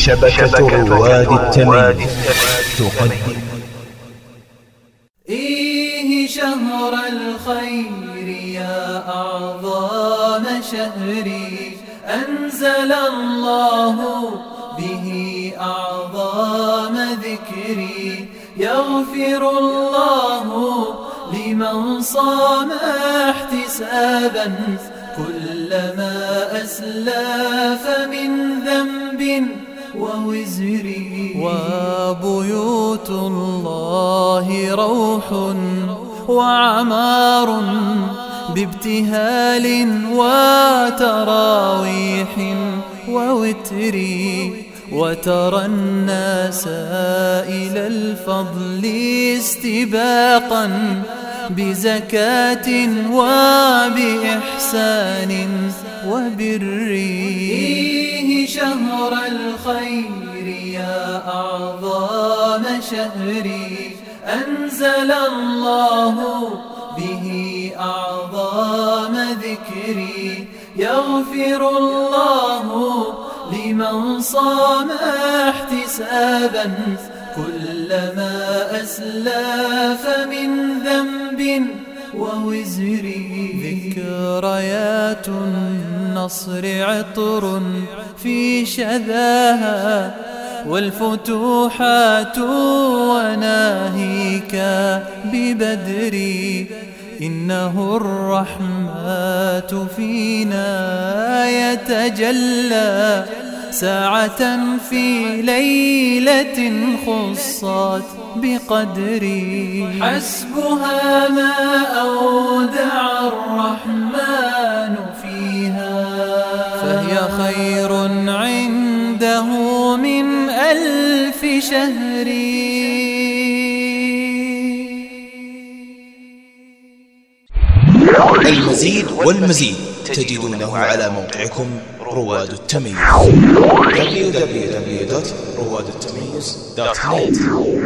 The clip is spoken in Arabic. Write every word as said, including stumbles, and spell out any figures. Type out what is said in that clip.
شبكة رواد التمييز تقدم إيه شهر الخير يا أعظم شهري، أنزل الله به أعظم ذكري، يغفر الله لمن صام احتسابا كلما أسلف من ذنب ووزري. وبيوت الله روح وعمار بابتهال وتراويح ووتري، وترى الناس إلى الفضل استباقا بزكاة وبإحسان وبري. فيه شهر الخير يا أعظم شهري، أنزل الله به أعظم ذكري، يغفر الله لمن صام احتسابا كلما أسلف من ذنب ووزري. ذكريات النصر عطر في شذاها، والفتوحات وناهيك ببدري، إنه الرحمات فينا يتجلى ساعة في ليلة خصت بقدري. حسبها ما أودع الرحمن فيها، فهي خير عنده من ألف شهر. المزيد والمزيد تجدونه على موقعكم رواد التمييز دبليو دبليو دبليو دوت رواد التمييز دوت نت.